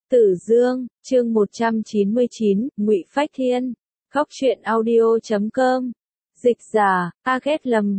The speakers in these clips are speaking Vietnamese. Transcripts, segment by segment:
Tử Dương, chương 199, Ngụy Phách Thiên. Góc truyện audio.com. Dịch giả, Target lầm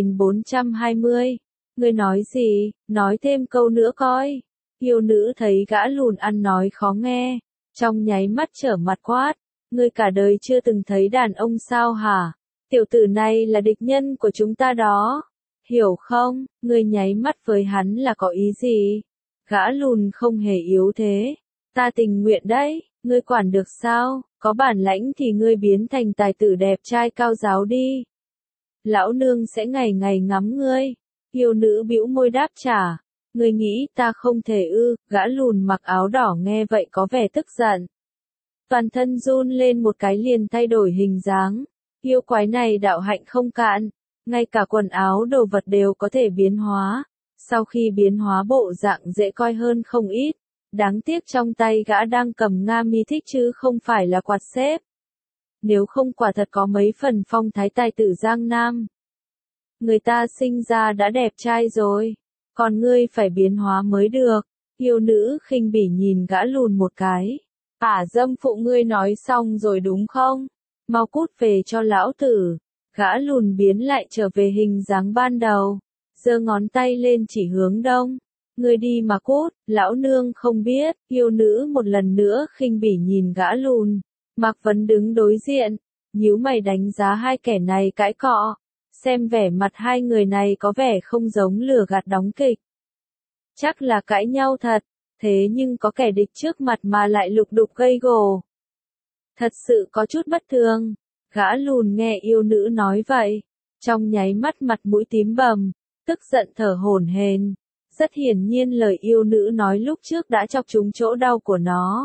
7420. Ngươi nói gì, nói thêm câu nữa coi. Yêu nữ thấy gã lùn ăn nói khó nghe, trong nháy mắt trở mặt quát. Ngươi cả đời chưa từng thấy đàn ông sao hả? Tiểu tử này là địch nhân của chúng ta đó. Hiểu không, ngươi nháy mắt với hắn là có ý gì? Gã lùn không hề yếu thế. Ta tình nguyện đấy, ngươi quản được sao, có bản lãnh thì ngươi biến thành tài tử đẹp trai cao giáo đi. Lão nương sẽ ngày ngày ngắm ngươi. Yêu nữ bĩu môi đáp trả. Ngươi nghĩ ta không thể ư? Gã lùn mặc áo đỏ nghe vậy có vẻ tức giận. Toàn thân run lên một cái liền thay đổi hình dáng. Yêu quái này đạo hạnh không cạn, ngay cả quần áo đồ vật đều có thể biến hóa. Sau khi biến hóa bộ dạng dễ coi hơn không ít. Đáng tiếc trong tay gã đang cầm Nga mi thích chứ không phải là quạt xếp. Nếu không quả thật có mấy phần phong thái tài tử Giang Nam. Người ta sinh ra đã đẹp trai rồi, còn ngươi phải biến hóa mới được. Yêu nữ khinh bỉ nhìn gã lùn một cái. Dâm phụ ngươi nói xong rồi đúng không? Mau cút về cho lão tử. Gã lùn biến lại trở về hình dáng ban đầu. Giơ ngón tay lên chỉ hướng đông. Ngươi đi mà cút, lão nương không biết. Yêu nữ một lần nữa khinh bỉ nhìn gã lùn. Mạc Vấn đứng đối diện, nhíu mày đánh giá hai kẻ này cãi cọ. Xem vẻ mặt hai người này có vẻ không giống lừa gạt đóng kịch. Chắc là cãi nhau thật, thế nhưng có kẻ địch trước mặt mà lại lục đục gây gổ. Thật sự có chút bất thường. Gã lùn nghe yêu nữ nói vậy, trong nháy mắt mặt mũi tím bầm, tức giận thở hổn hển. Rất hiển nhiên lời yêu nữ nói lúc trước đã chọc trúng chỗ đau của nó.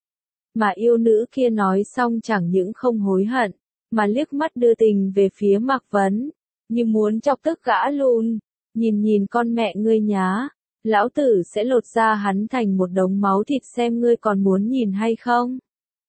Mà yêu nữ kia nói xong chẳng những không hối hận, mà liếc mắt đưa tình về phía Mạc Vấn, như muốn chọc tức gã lùn. Nhìn con mẹ ngươi nhá, lão tử sẽ lột da hắn thành một đống máu thịt xem ngươi còn muốn nhìn hay không.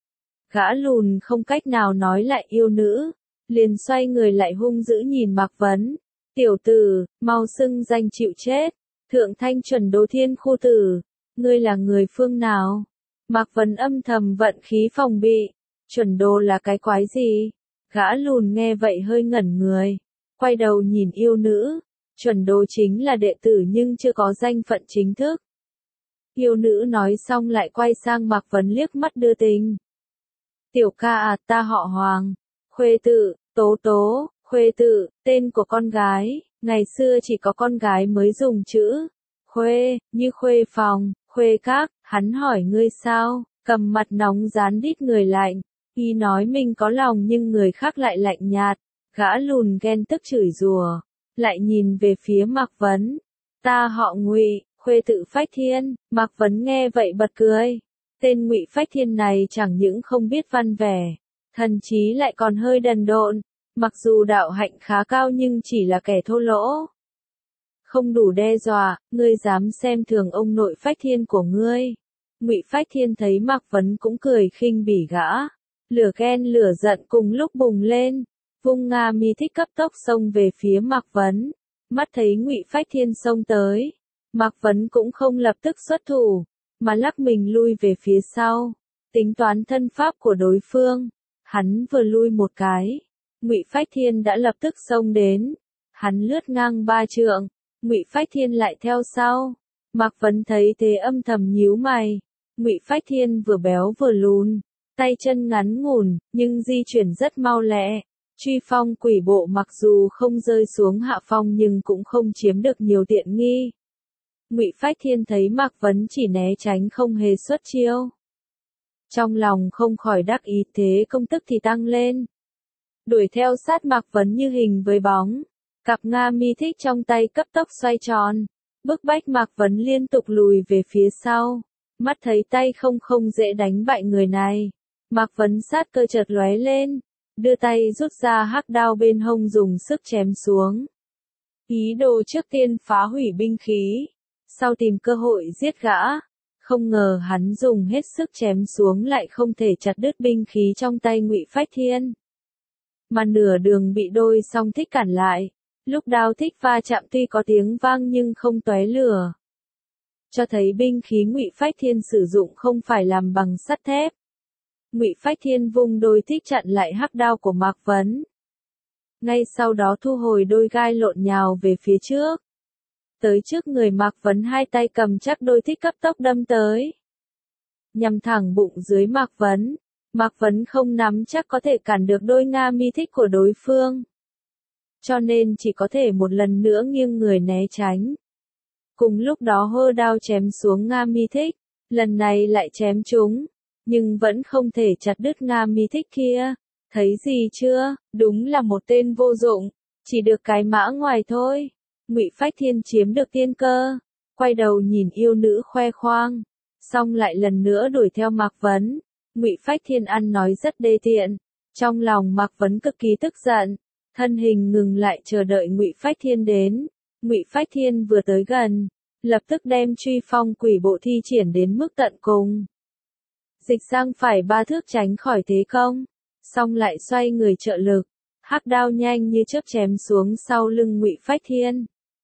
Gã lùn không cách nào nói lại yêu nữ, liền xoay người lại hung dữ nhìn Mạc Vấn. Tiểu tử, mau xưng danh chịu chết. Thượng Thanh Chuẩn Đô Thiên Khu Tử, ngươi là người phương nào? Mạc Vấn âm thầm vận khí phòng bị. Chuẩn Đô là cái quái gì? Gã lùn nghe vậy hơi ngẩn người, quay đầu nhìn yêu nữ. Chuẩn Đô chính là đệ tử nhưng chưa có danh phận chính thức. Yêu nữ nói xong lại quay sang Mạc Vấn liếc mắt đưa tình. Tiểu ca ta họ Hoàng, Khuê tự, Tố Tố, Khuê tự, tên của con gái. Ngày xưa chỉ có con gái mới dùng chữ Khuê, như khuê phòng, khuê các. Hắn hỏi ngươi sao, cầm mặt nóng rán đít người lạnh. Y nói mình có lòng nhưng người khác lại lạnh nhạt. Gã lùn ghen tức chửi rủa, lại nhìn về phía Mạc Vấn. Ta họ Ngụy, Khuê tự Phách Thiên. Mạc Vấn nghe vậy bật cười. Tên Ngụy Phách Thiên này chẳng những không biết văn vẻ, thậm chí lại còn hơi đần độn. Mặc dù đạo hạnh khá cao nhưng chỉ là kẻ thô lỗ. Không đủ đe dọa, ngươi dám xem thường ông nội Phách Thiên của ngươi. Ngụy Phách Thiên thấy Mạc Vấn cũng cười khinh bỉ gã. Lửa ghen lửa giận cùng lúc bùng lên. Vung Nga mi thích cấp tốc xông về phía Mạc Vấn. Mắt thấy Ngụy Phách Thiên xông tới, Mạc Vấn cũng không lập tức xuất thủ, mà lắc mình lui về phía sau. Tính toán thân pháp của đối phương. Hắn vừa lui một cái, Ngụy Phách Thiên đã lập tức xông đến. Hắn lướt ngang 3 trượng, Ngụy Phách Thiên lại theo sau. Mạc Vấn thấy thế âm thầm nhíu mày. Ngụy Phách Thiên vừa béo vừa lùn, tay chân ngắn ngủn, nhưng di chuyển rất mau lẹ. Truy phong quỷ bộ mặc dù không rơi xuống hạ phong nhưng cũng không chiếm được nhiều tiện nghi. Ngụy Phách Thiên thấy Mạc Vấn chỉ né tránh không hề xuất chiêu, trong lòng không khỏi đắc ý, thế công tức thì tăng lên. Đuổi theo sát Mạc Vấn như hình với bóng. Cặp Nga mi thích trong tay cấp tốc xoay tròn, bức bách Mạc Vấn liên tục lùi về phía sau. Mắt thấy tay không dễ đánh bại người này, Mạc Vấn sát cơ chợt lóe lên, đưa tay rút ra hắc đao bên hông dùng sức chém xuống. Ý đồ trước tiên phá hủy binh khí, sau tìm cơ hội giết gã. Không ngờ hắn dùng hết sức chém xuống lại không thể chặt đứt binh khí trong tay Ngụy Phách Thiên. Mà nửa đường bị đôi song thích cản lại. Lúc đao thích va chạm tuy có tiếng vang nhưng không tóe lửa. cho thấy binh khí Ngụy Phách Thiên sử dụng không phải làm bằng sắt thép. Ngụy Phách Thiên vung đôi thích chặn lại hắc đao của Mạc Vấn. Ngay sau đó thu hồi đôi gai lộn nhào về phía trước. Tới trước người Mạc Vấn, hai tay cầm chắc đôi thích cấp tốc đâm tới. Nhằm thẳng bụng dưới Mạc Vấn. Mạc Vấn không nắm chắc có thể cản được đôi Nga mi thích của đối phương. Cho nên chỉ có thể một lần nữa nghiêng người né tránh. Cùng lúc đó hơ đao chém xuống Nga mi thích. Lần này lại chém trúng. Nhưng vẫn không thể chặt đứt Nga mi thích kia. Thấy gì chưa, đúng là một tên vô dụng. Chỉ được cái mã ngoài thôi. Ngụy Phách Thiên chiếm được tiên cơ. Quay đầu nhìn yêu nữ khoe khoang. Xong lại lần nữa đuổi theo Mạc Vấn. Ngụy Phách Thiên ăn nói rất đê tiện. Trong lòng Mạc Vấn cực kỳ tức giận. Thân hình ngừng lại chờ đợi Ngụy Phách Thiên đến. Ngụy Phách Thiên vừa tới gần, lập tức đem truy phong quỷ bộ thi triển đến mức tận cùng. Dịch sang phải 3 thước tránh khỏi thế công. Xong lại xoay người trợ lực. Hắc đao nhanh như chớp chém xuống sau lưng Ngụy Phách Thiên.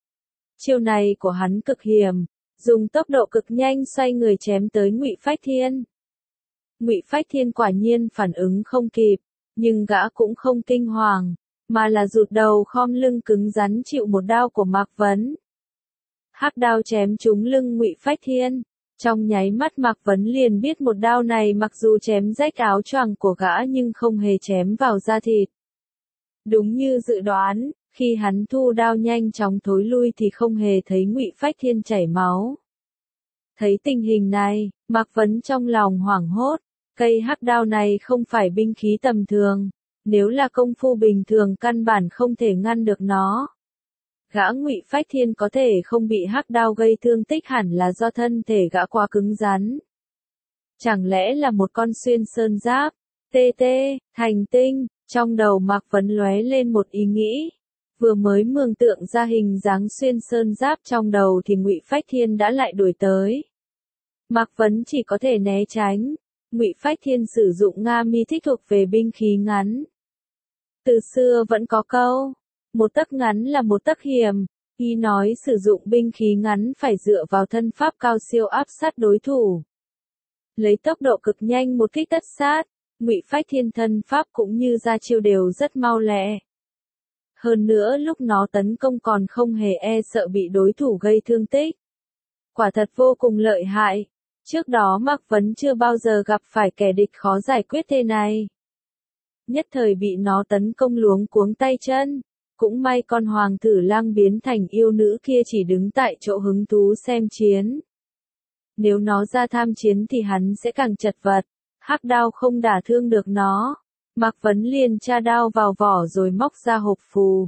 Chiêu này của hắn cực hiểm, dùng tốc độ cực nhanh xoay người chém tới Ngụy Phách Thiên. Ngụy Phách Thiên quả nhiên phản ứng không kịp, nhưng gã cũng không kinh hoàng, mà là rụt đầu khom lưng cứng rắn chịu một đao của Mạc Vấn. Hắc đao chém trúng lưng Ngụy Phách Thiên, trong nháy mắt Mạc Vấn liền biết một đao này mặc dù chém rách áo choàng của gã nhưng không hề chém vào da thịt. Đúng như dự đoán, khi hắn thu đao nhanh chóng thối lui thì không hề thấy Ngụy Phách Thiên chảy máu. Thấy tình hình này, Mạc Vấn trong lòng hoảng hốt, cây hắc đao này không phải binh khí tầm thường, nếu là công phu bình thường căn bản không thể ngăn được nó. Gã Ngụy Phách Thiên có thể không bị hắc đao gây thương tích hẳn là do thân thể gã quá cứng rắn. Chẳng lẽ là một con xuyên sơn giáp, thành tinh, trong đầu Mạc Vấn lóe lên một ý nghĩ. Vừa mới mường tượng ra hình dáng xuyên sơn giáp trong đầu thì Ngụy Phách Thiên đã lại đuổi tới. Mạc Vấn chỉ có thể né tránh. Ngụy Phách Thiên sử dụng Nga mi thích thuộc về binh khí ngắn. Từ xưa vẫn có câu, một tấc ngắn là một tấc hiểm, ý nói sử dụng binh khí ngắn phải dựa vào thân pháp cao siêu áp sát đối thủ. Lấy tốc độ cực nhanh một kích tất sát, Ngụy Phách Thiên thân pháp cũng như ra chiêu đều rất mau lẹ. Hơn nữa lúc nó tấn công còn không hề e sợ bị đối thủ gây thương tích. Quả thật vô cùng lợi hại. Trước đó Mạc Vấn chưa bao giờ gặp phải kẻ địch khó giải quyết thế này. Nhất thời bị nó tấn công luống cuống tay chân. Cũng may con hoàng tử lang biến thành yêu nữ kia chỉ đứng tại chỗ hứng thú xem chiến. Nếu nó ra tham chiến thì hắn sẽ càng chật vật. Hắc đao không đả thương được nó. Mạc Vấn liền tra đao vào vỏ rồi móc ra hộp phù.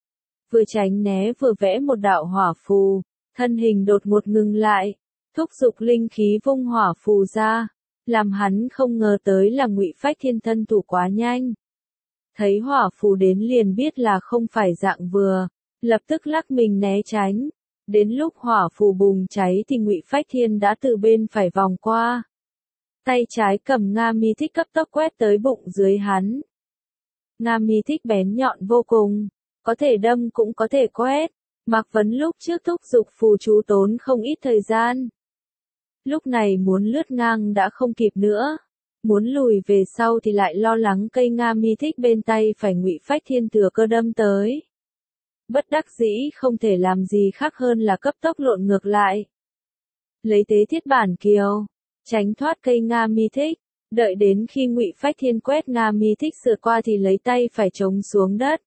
Vừa tránh né vừa vẽ một đạo hỏa phù, thân hình đột ngột ngừng lại, thúc giục linh khí vung hỏa phù ra, làm hắn không ngờ tới là Ngụy Phách Thiên thân thủ quá nhanh. Thấy hỏa phù đến liền biết là không phải dạng vừa, lập tức lắc mình né tránh. Đến lúc hỏa phù bùng cháy thì Ngụy Phách Thiên đã từ bên phải vòng qua. Tay trái cầm Nga mi thích cấp tốc quét tới bụng dưới hắn. Nga mi thích bén nhọn vô cùng, có thể đâm cũng có thể quét. Mạc Vấn lúc trước thúc giục phù chú tốn không ít thời gian. Lúc này muốn lướt ngang đã không kịp nữa. Muốn lùi về sau thì lại lo lắng cây Nga mi thích bên tay phải Ngụy Phách Thiên thừa cơ đâm tới. Bất đắc dĩ không thể làm gì khác hơn là cấp tốc lộn ngược lại. Lấy tế thiết bản kiều, tránh thoát cây Nga mi thích, đợi đến khi Ngụy Phách Thiên quét Nga mi thích sượt qua thì lấy tay phải chống xuống đất.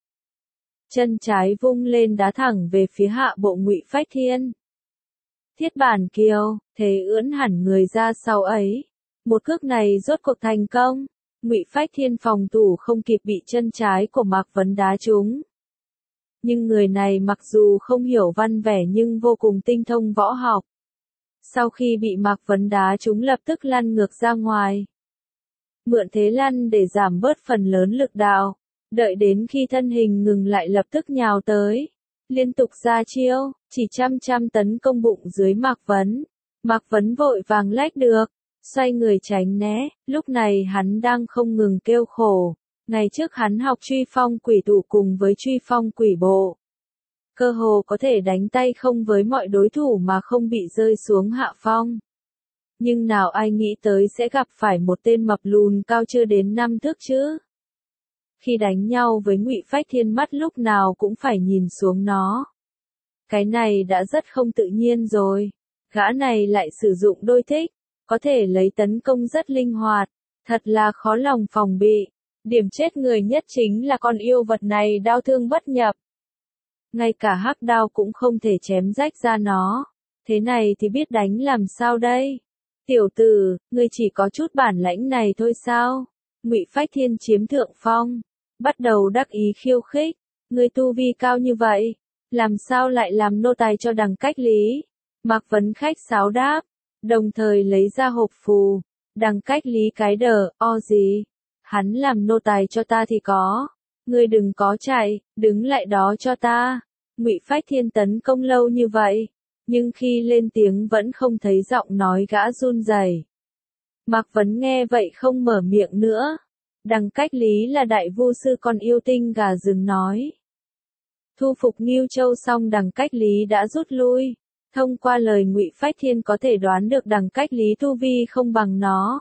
Chân trái vung lên đá thẳng về phía hạ bộ Ngụy Phách Thiên. Thiết bản kiều, thế ưỡn hẳn người ra sau ấy. Một cước này rốt cuộc thành công. Ngụy Phách Thiên phòng thủ không kịp bị chân trái của Mạc Vấn đá trúng. Nhưng người này mặc dù không hiểu văn vẻ nhưng vô cùng tinh thông võ học. Sau khi bị Mạc Vấn đá trúng lập tức lăn ngược ra ngoài. Mượn thế lăn để giảm bớt phần lớn lực đạo. Đợi đến khi thân hình ngừng lại lập tức nhào tới. Liên tục ra chiêu, chỉ chăm tấn công bụng dưới Mạc Vấn. Mạc Vấn vội vàng lách được, xoay người tránh né, lúc này hắn đang không ngừng kêu khổ. Ngày trước hắn học truy phong quỷ thủ cùng với truy phong quỷ bộ. cơ hồ có thể đánh tay không với mọi đối thủ mà không bị rơi xuống hạ phong. Nhưng nào ai nghĩ tới sẽ gặp phải một tên mập lùn cao chưa đến 5 thước chứ. Khi đánh nhau với Ngụy Phách Thiên mắt lúc nào cũng phải nhìn xuống nó. Cái này đã rất không tự nhiên rồi. Gã này lại sử dụng đôi thích, có thể lấy tấn công rất linh hoạt, thật là khó lòng phòng bị. Điểm chết người nhất chính là con yêu vật này đao thương bất nhập. Ngay cả hắc đao cũng không thể chém rách ra nó. Thế này thì biết đánh làm sao đây? Tiểu tử, ngươi chỉ có chút bản lãnh này thôi sao? Ngụy Phách Thiên chiếm thượng phong, bắt đầu đắc ý khiêu khích. Ngươi tu vi cao như vậy, làm sao lại làm nô tài cho Đằng Cách Lý? Mạc Vấn khách sáo đáp, đồng thời lấy ra hộp phù. Đằng Cách Lý cái đờ, o gì? Hắn làm nô tài cho ta thì có. Ngươi đừng có chạy, đứng lại đó cho ta. Ngụy Phách Thiên tấn công lâu như vậy, nhưng khi lên tiếng vẫn không thấy giọng nói gã run rẩy. Mạc Vấn nghe vậy không mở miệng nữa. Đằng Cách Lý là đại vu sư con yêu tinh gà rừng nói. Thu phục Ngưu Châu xong Đằng Cách Lý đã rút lui. Thông qua lời Ngụy Phách Thiên có thể đoán được Đằng Cách Lý tu vi không bằng nó.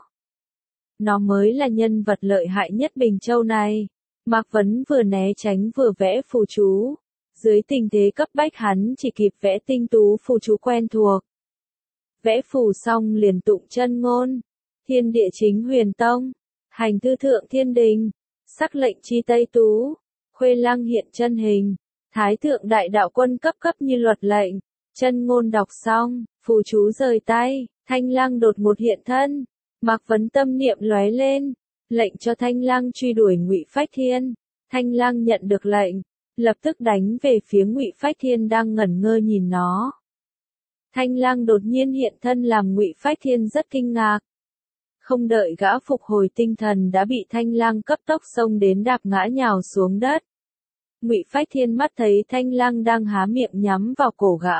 Nó mới là nhân vật lợi hại nhất Bình Châu này. Mạc Vấn vừa né tránh vừa vẽ phù chú. Dưới tình thế cấp bách hắn chỉ kịp vẽ tinh tú phù chú quen thuộc. Vẽ phù xong liền tụng chân ngôn. Thiên địa chính huyền tông. Hành thư thượng thiên đình. Sắc lệnh chi tây tú. Khuê lăng hiện chân hình. Thái thượng đại đạo quân cấp cấp như luật lệnh. Chân ngôn đọc xong, phù chú rời tay, Thanh Lăng đột một hiện thân. Mạc Vấn tâm niệm lóe lên, lệnh cho Thanh Lăng truy đuổi Ngụy Phách Thiên. Thanh Lăng nhận được lệnh, lập tức đánh về phía Ngụy Phách Thiên đang ngẩn ngơ nhìn nó. Thanh Lăng đột nhiên hiện thân làm Ngụy Phách Thiên rất kinh ngạc. Không đợi gã phục hồi tinh thần đã bị Thanh Lăng cấp tốc xông đến đạp ngã nhào xuống đất. Ngụy Phách Thiên mắt thấy Thanh Lăng đang há miệng nhắm vào cổ gã.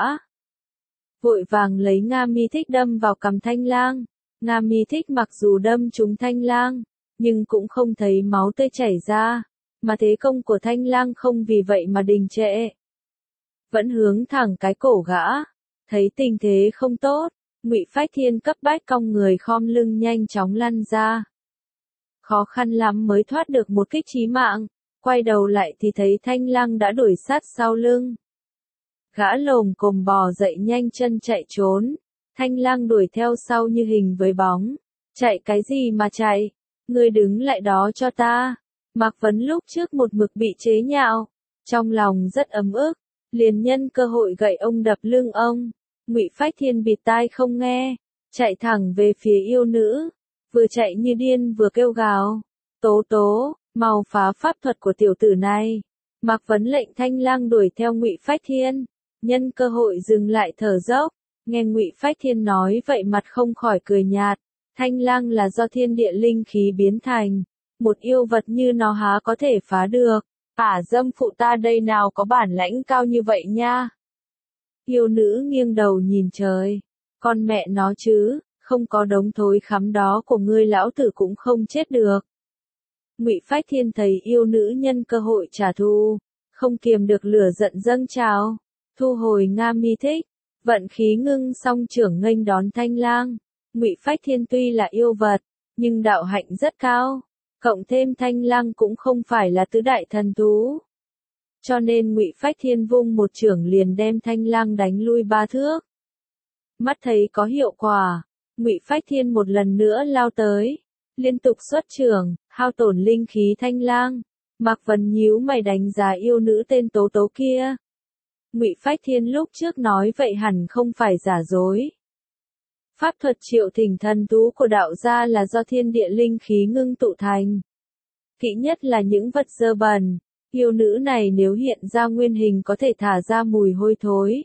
Vội vàng lấy Nga Mi Thích đâm vào cằm Thanh Lang. Nga Mi Thích mặc dù đâm trúng Thanh Lang, nhưng cũng không thấy máu tươi chảy ra, mà thế công của Thanh Lang không vì vậy mà đình trệ. Vẫn hướng thẳng cái cổ gã. Thấy tình thế không tốt, Ngụy Phách Thiên cấp bách cong người khom lưng nhanh chóng lăn ra. Khó khăn lắm mới thoát được một kích chí mạng. Quay đầu lại thì thấy Thanh Lăng đã đuổi sát sau lưng. Gã lồm cồm bò dậy nhanh chân chạy trốn. Thanh Lăng đuổi theo sau như hình với bóng. Chạy cái gì mà chạy? Ngươi đứng lại đó cho ta. Mạc Vấn lúc trước một mực bị chế nhạo. Trong lòng rất ấm ức. Liền nhân cơ hội gậy ông đập lưng ông. Ngụy Phách Thiên bịt tai không nghe. Chạy thẳng về phía yêu nữ. Vừa chạy như điên vừa kêu gào. Tố tố. Mau phá pháp thuật của tiểu tử này. Mạc Vấn lệnh Thanh Lang đuổi theo Ngụy Phách Thiên, nhân cơ hội dừng lại thở dốc. Nghe Ngụy Phách Thiên nói vậy mặt không khỏi cười nhạt. Thanh Lang là do thiên địa linh khí biến thành, một yêu vật như nó há có thể phá được. Dâm phụ ta đây nào có bản lãnh cao như vậy nha. Yêu nữ nghiêng đầu nhìn trời. Con mẹ nó chứ, không có đống thối khắm đó của ngươi lão tử cũng không chết được. Ngụy Phách Thiên thấy yêu nữ nhân cơ hội trả thù, không kiềm được lửa giận dâng trào, thu hồi Nga Mi Thích, vận khí ngưng song trưởng nghênh đón Thanh Lang. Ngụy Phách Thiên tuy là yêu vật, nhưng đạo hạnh rất cao, cộng thêm Thanh Lang cũng không phải là tứ đại thần thú. Cho nên Ngụy Phách Thiên vung một chưởng liền đem Thanh Lang đánh lui 3 thước. Mắt thấy có hiệu quả, Ngụy Phách Thiên một lần nữa lao tới. Liên tục xuất chưởng, hao tổn linh khí Thanh Lang. Mạc Vấn nhíu mày đánh giá yêu nữ tên Tố Tố kia. Ngụy Phách Thiên lúc trước nói vậy hẳn không phải giả dối. Pháp thuật triệu thỉnh thần thú của đạo gia là do thiên địa linh khí ngưng tụ thành. Kỵ nhất là những vật dơ bẩn. Yêu nữ này nếu hiện ra nguyên hình có thể thả ra mùi hôi thối.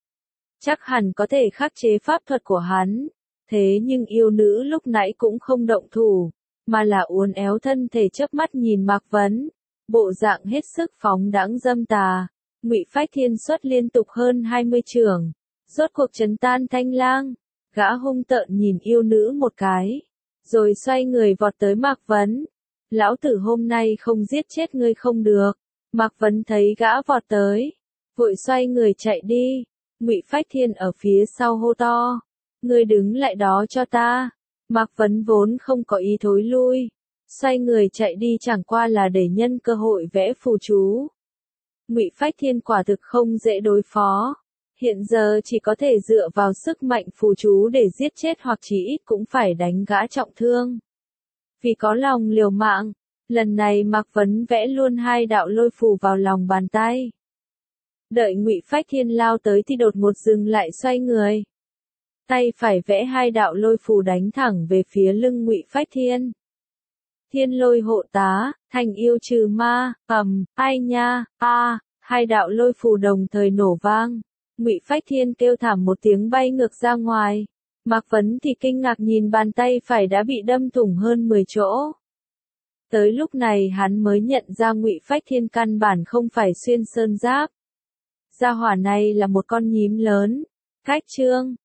Chắc hẳn có thể khắc chế pháp thuật của hắn. Thế nhưng yêu nữ lúc nãy cũng không động thủ, mà là uốn éo thân thể chớp mắt nhìn Mạc Vấn, bộ dạng hết sức phóng đãng dâm tà. Ngụy Phách Thiên xuất liên tục hơn 20 chưởng, rốt cuộc trấn tan Thanh Lang. Gã hung tợn nhìn yêu nữ một cái, rồi xoay người vọt tới Mạc Vấn. Lão tử hôm nay không giết chết ngươi không được. Mạc Vấn thấy gã vọt tới, vội xoay người chạy đi. Ngụy Phách Thiên ở phía sau hô to, ngươi đứng lại đó cho ta. Mạc Vấn vốn không có ý thối lui, xoay người chạy đi chẳng qua là để nhân cơ hội vẽ phù chú. Ngụy Phách Thiên quả thực không dễ đối phó, hiện giờ chỉ có thể dựa vào sức mạnh phù chú để giết chết hoặc chỉ ít cũng phải đánh gã trọng thương. Vì có lòng liều mạng, lần này Mạc Vấn vẽ luôn 2 đạo lôi phù vào lòng bàn tay. Đợi Ngụy Phách Thiên lao tới thì đột ngột dừng lại xoay người. Tay phải vẽ 2 đạo lôi phù đánh thẳng về phía lưng Ngụy Phách Thiên. Thiên lôi hộ tá, thành yêu trừ ma, ai nha, 2 đạo lôi phù đồng thời nổ vang. Ngụy Phách Thiên kêu thảm một tiếng bay ngược ra ngoài. Mạc Vấn thì kinh ngạc nhìn bàn tay phải đã bị đâm thủng hơn 10 chỗ. Tới lúc này hắn mới nhận ra Ngụy Phách Thiên căn bản không phải xuyên sơn giáp. Gia hỏa này là một con nhím lớn. Cách chương